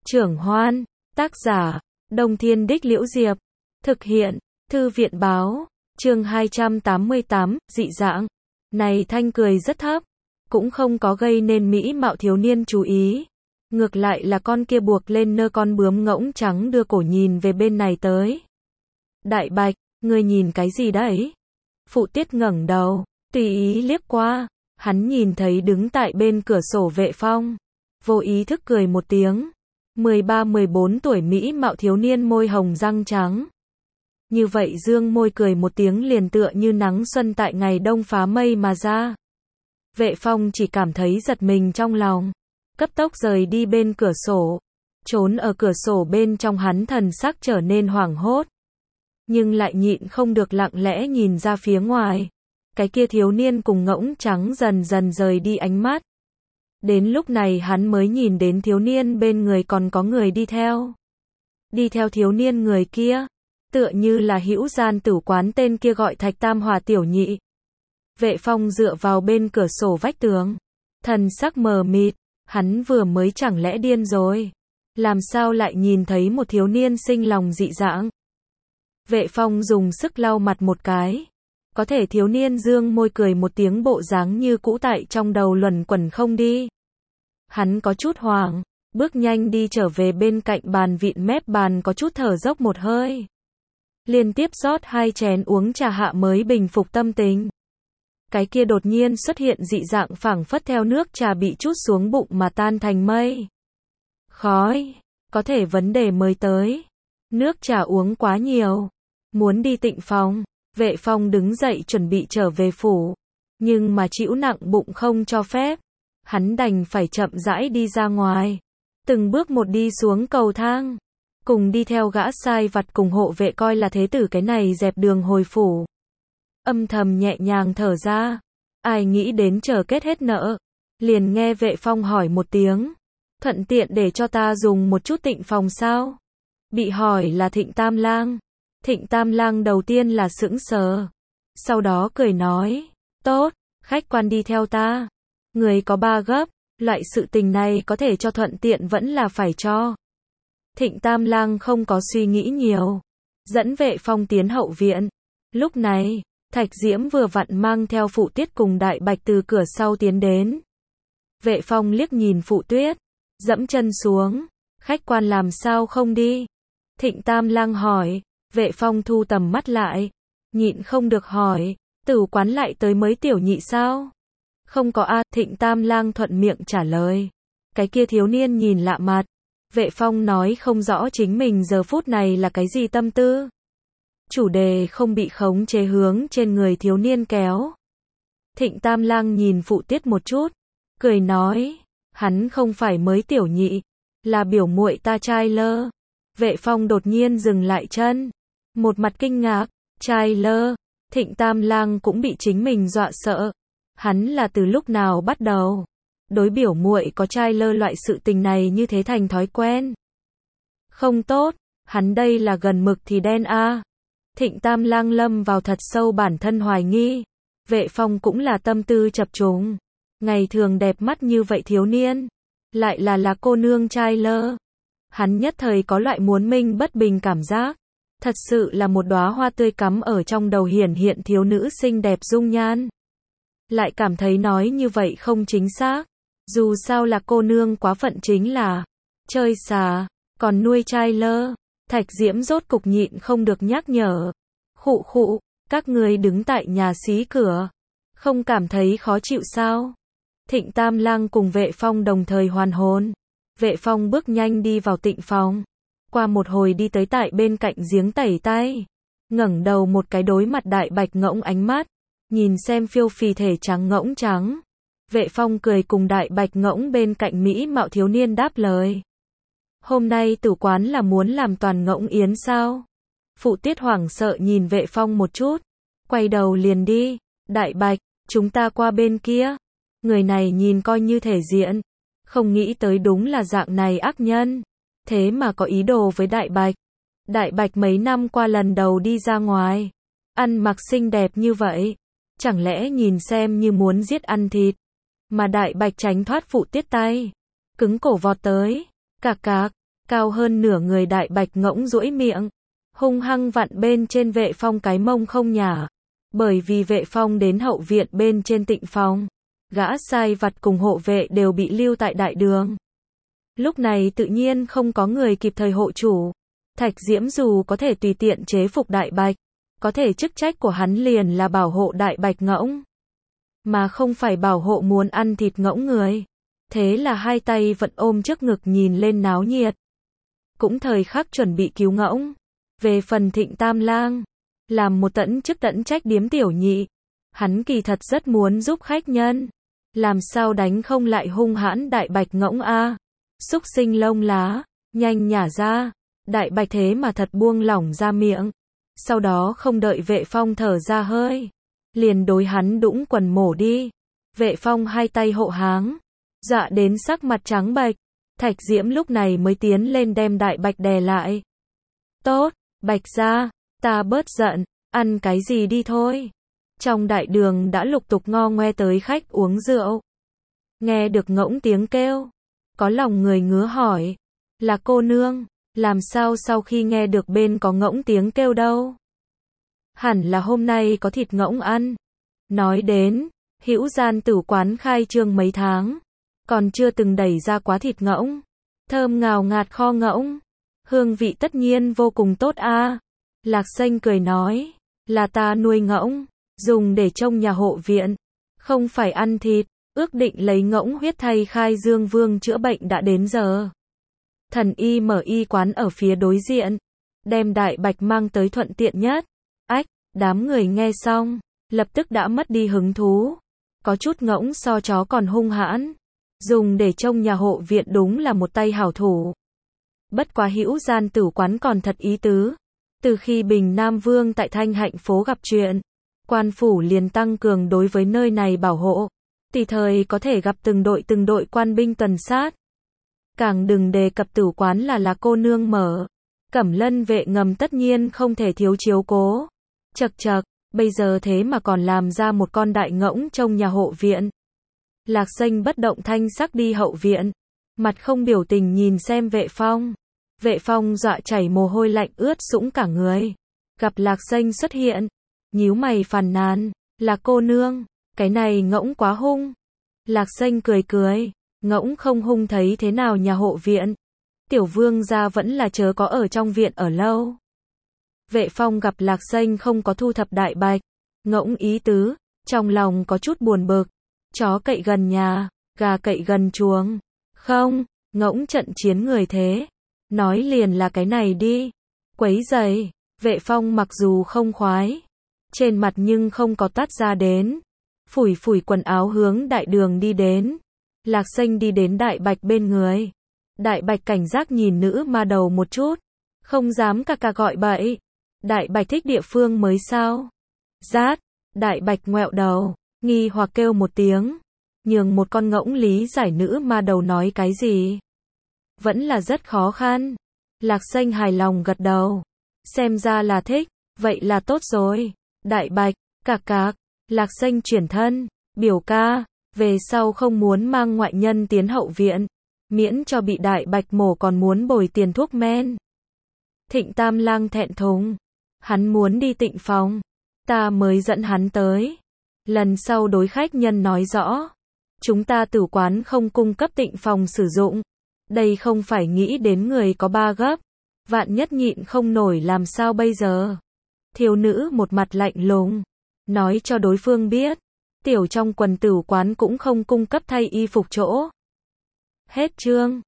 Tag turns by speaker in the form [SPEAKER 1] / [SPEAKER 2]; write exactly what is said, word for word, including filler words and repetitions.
[SPEAKER 1] Trưởng Hoan, tác giả, Đông Thiên Đích Liễu Diệp, thực hiện, Thư viện Báo, chương hai trăm tám mươi tám, dị dạng. Này thanh cười rất thấp, cũng không có gây nên mỹ mạo thiếu niên chú ý. Ngược lại là con kia buộc lên nơ con bướm ngỗng trắng đưa cổ nhìn về bên này tới. Đại Bạch, ngươi nhìn cái gì đấy? Phụ Tiết ngẩng đầu, tùy ý liếc qua, hắn nhìn thấy đứng tại bên cửa sổ Vệ Phong. Vô ý thức cười một tiếng. mười ba mười bốn tuổi mỹ mạo thiếu niên môi hồng răng trắng. Như vậy dương môi cười một tiếng liền tựa như nắng xuân tại ngày đông phá mây mà ra. Vệ Phong chỉ cảm thấy giật mình trong lòng. Cấp tốc rời đi bên cửa sổ. Trốn ở cửa sổ bên trong hắn thần sắc trở nên hoảng hốt. Nhưng lại nhịn không được lặng lẽ nhìn ra phía ngoài. Cái kia thiếu niên cùng ngỗng trắng dần dần rời đi ánh mắt. Đến lúc này hắn mới nhìn đến thiếu niên bên người còn có người đi theo. Đi theo thiếu niên người kia, tựa như là hữu gian tử quán tên kia gọi Thạch Tam Hòa tiểu nhị. Vệ Phong dựa vào bên cửa sổ vách tường, thần sắc mờ mịt, hắn vừa mới chẳng lẽ điên rồi, làm sao lại nhìn thấy một thiếu niên sinh lòng dị dạng. Vệ Phong dùng sức lau mặt một cái. Có thể thiếu niên dương môi cười một tiếng bộ dáng như cũ tại trong đầu luẩn quẩn không đi. Hắn có chút hoảng, bước nhanh đi trở về bên cạnh bàn vịn mép bàn có chút thở dốc một hơi. Liên tiếp rót hai chén uống trà hạ mới bình phục tâm tình. Cái kia đột nhiên xuất hiện dị dạng phảng phất theo nước trà bị trút xuống bụng mà tan thành mây. Khói, có thể vấn đề mới tới. Nước trà uống quá nhiều, muốn đi tịnh phòng. Vệ Phong đứng dậy chuẩn bị trở về phủ, nhưng mà chịu nặng bụng không cho phép. Hắn đành phải chậm rãi đi ra ngoài, từng bước một đi xuống cầu thang, cùng đi theo gã sai vặt cùng hộ vệ coi là thế tử cái này dẹp đường hồi phủ. Âm thầm nhẹ nhàng thở ra, ai nghĩ đến chờ kết hết nợ, liền nghe Vệ Phong hỏi một tiếng, thuận tiện để cho ta dùng một chút tịnh phòng sao? Bị hỏi là Thịnh Tam Lang. Thịnh Tam Lang đầu tiên là sững sờ, sau đó cười nói, tốt, khách quan đi theo ta. Người có ba gấp, loại sự tình này có thể cho thuận tiện vẫn là phải cho. Thịnh Tam Lang không có suy nghĩ nhiều, dẫn Vệ Phong tiến hậu viện. Lúc này, Thạch Diễm vừa vặn mang theo Phụ Tiết cùng Đại Bạch từ cửa sau tiến đến. Vệ Phong liếc nhìn Phụ Tuyết, dẫm chân xuống, khách quan làm sao không đi? Thịnh Tam Lang hỏi. Vệ Phong thu tầm mắt lại, nhịn không được hỏi, tử quán lại tới mới tiểu nhị sao? Không có a, Thịnh Tam Lang thuận miệng trả lời. Cái kia thiếu niên nhìn lạ mặt. Vệ Phong nói không rõ chính mình giờ phút này là cái gì tâm tư. Chủ đề không bị khống chế hướng trên người thiếu niên kéo. Thịnh Tam Lang nhìn Phụ Tiết một chút, cười nói, hắn không phải mới tiểu nhị, là biểu muội ta trai lơ. Vệ Phong đột nhiên dừng lại chân. Một mặt kinh ngạc, trai lơ, Thịnh Tam Lang cũng bị chính mình dọa sợ. Hắn là từ lúc nào bắt đầu đối biểu muội có trai lơ loại sự tình này như thế thành thói quen. Không tốt, hắn đây là gần mực thì đen a. À. Thịnh Tam Lang lâm vào thật sâu bản thân hoài nghi. Vệ Phong cũng là tâm tư chập trùng. Ngày thường đẹp mắt như vậy thiếu niên, lại là là cô nương trai lơ. Hắn nhất thời có loại muốn minh bất bình cảm giác. Thật sự là một đóa hoa tươi cắm ở trong đầu hiển hiện thiếu nữ xinh đẹp dung nhan. Lại cảm thấy nói như vậy không chính xác. Dù sao là cô nương quá phận chính là chơi xà, còn nuôi trai lơ. Thạch Diễm rốt cục nhịn không được nhắc nhở. Khụ khụ, các người đứng tại nhà xí cửa, không cảm thấy khó chịu sao? Thịnh Tam Lang cùng Vệ Phong đồng thời hoàn hồn. Vệ Phong bước nhanh đi vào tịnh phòng. Qua một hồi đi tới tại bên cạnh giếng tẩy tay. Ngẩng đầu một cái đối mặt Đại Bạch ngỗng ánh mắt. Nhìn xem phiêu phì thể trắng ngỗng trắng. Vệ Phong cười cùng Đại Bạch ngỗng bên cạnh mỹ mạo thiếu niên đáp lời. Hôm nay tử quán là muốn làm toàn ngỗng yến sao? Phụ Tiết hoảng sợ nhìn Vệ Phong một chút. Quay đầu liền đi. Đại Bạch, chúng ta qua bên kia. Người này nhìn coi như thể diện. Không nghĩ tới đúng là dạng này ác nhân. Thế mà có ý đồ với Đại Bạch. Đại Bạch mấy năm qua lần đầu đi ra ngoài. Ăn mặc xinh đẹp như vậy. Chẳng lẽ nhìn xem như muốn giết ăn thịt. Mà Đại Bạch tránh thoát Phụ Tiết tay. Cứng cổ vọt tới. Cạc cạc. cao hơn nửa người Đại Bạch ngỗng duỗi miệng, hung hăng vặn bên trên Vệ Phong cái mông không nhả. Bởi vì Vệ Phong đến hậu viện bên trên Tịnh phòng, gã sai vặt cùng hộ vệ đều bị lưu tại đại đường. Lúc này tự nhiên không có người kịp thời hộ chủ. Thạch Diễm dù có thể tùy tiện chế phục Đại Bạch, có thể chức trách của hắn liền là bảo hộ Đại Bạch ngỗng, mà không phải bảo hộ muốn ăn thịt ngỗng người. Thế là hai tay vẫn ôm trước ngực nhìn lên náo nhiệt. Cũng thời khắc chuẩn bị cứu ngỗng. Về phần Thịnh Tam Lang, làm một tận chức tận trách điếm tiểu nhị, hắn kỳ thật rất muốn giúp khách nhân. Làm sao đánh không lại hung hãn Đại Bạch ngỗng a? Xúc sinh lông lá, nhanh nhả ra. Đại Bạch thế mà thật buông lỏng ra miệng. Sau đó không đợi Vệ Phong thở ra hơi, liền đối hắn đũng quần mổ đi. Vệ Phong hai tay hộ háng, dọa đến sắc mặt trắng bệch. Thạch Diễm lúc này mới tiến lên đem Đại Bạch đè lại. Tốt, Bạch gia, ta bớt giận, ăn cái gì đi thôi. Trong đại đường đã lục tục ngo ngoe tới khách uống rượu. Nghe được ngỗng tiếng kêu, có lòng người ngứa hỏi, là cô nương, làm sao sau khi nghe được bên có ngỗng tiếng kêu đâu? Hẳn là hôm nay có thịt ngỗng ăn. Nói đến, Hữu Gian Tử quán khai trương mấy tháng, còn chưa từng đẩy ra quá thịt ngỗng. Thơm ngào ngạt kho ngỗng, hương vị tất nhiên vô cùng tốt a. Lạc Xanh cười nói, là ta nuôi ngỗng, dùng để trông nhà hộ viện, không phải ăn thịt, ước định lấy ngỗng huyết thay khai Dương Vương chữa bệnh đã đến giờ. Thần y mở y quán ở phía đối diện, đem Đại Bạch mang tới thuận tiện nhất. Ách, đám người nghe xong, lập tức đã mất đi hứng thú. Có chút ngỗng so chó còn hung hãn, dùng để trông nhà hộ viện đúng là một tay hảo thủ. Bất quá Hữu Gian Tử quán còn thật ý tứ. Từ khi Bình Nam Vương tại Thanh Hạnh phố gặp chuyện, quan phủ liền tăng cường đối với nơi này bảo hộ, tùy thời có thể gặp từng đội từng đội quan binh tuần sát. Càng đừng đề cập tử quán là là cô nương mở, Cẩm Lân vệ ngầm tất nhiên không thể thiếu chiếu cố. Chậc chậc, bây giờ thế mà còn làm ra một con đại ngỗng trong nhà hộ viện. Lạc Xanh bất động thanh sắc đi hậu viện, mặt không biểu tình nhìn xem Vệ Phong. Vệ Phong dọa chảy mồ hôi lạnh ướt sũng cả người. Gặp Lạc Xanh xuất hiện, nhíu mày phàn nàn, là cô nương, cái này ngỗng quá hung. Lạc Xanh cười cười, ngỗng không hung thấy thế nào nhà hộ viện. Tiểu vương gia vẫn là chớ có ở trong viện ở lâu. Vệ Phong gặp Lạc Xanh không có thu thập Đại Bạch, ngỗng ý tứ, trong lòng có chút buồn bực. Chó cậy gần nhà, gà cậy gần chuồng. Không, ngỗng trận chiến người thế. Nói liền là cái này đi. Quấy giày, Vệ Phong mặc dù không khoái, trên mặt nhưng không có tát ra đến. Phủi phủi quần áo hướng đại đường đi đến. Lạc Xanh đi đến Đại Bạch bên người. Đại Bạch cảnh giác nhìn nữ ma đầu một chút, không dám cà cà gọi bậy. Đại Bạch thích địa phương mới sao? Rát, Đại Bạch ngoẹo đầu, nghi hoặc kêu một tiếng, nhường một con ngỗng lý giải nữ ma đầu nói cái gì. Vẫn là rất khó khăn. Lạc Xanh hài lòng gật đầu. Xem ra là thích, vậy là tốt rồi. Đại Bạch, cạc cạc, Lạc Xanh chuyển thân, biểu ca, về sau không muốn mang ngoại nhân tiến hậu viện, miễn cho bị Đại Bạch mổ còn muốn bồi tiền thuốc men. Thịnh Tam Lang thẹn thùng, hắn muốn đi Tịnh phòng, ta mới dẫn hắn tới. Lần sau đối khách nhân nói rõ, chúng ta tử quán không cung cấp Tịnh phòng sử dụng. Đây không phải nghĩ đến người có ba gấp, vạn nhất nhịn không nổi làm sao bây giờ. Thiếu nữ một mặt lạnh lùng, nói cho đối phương biết, tiểu trong quần tử quán cũng không cung cấp thay y phục chỗ. Hết chương.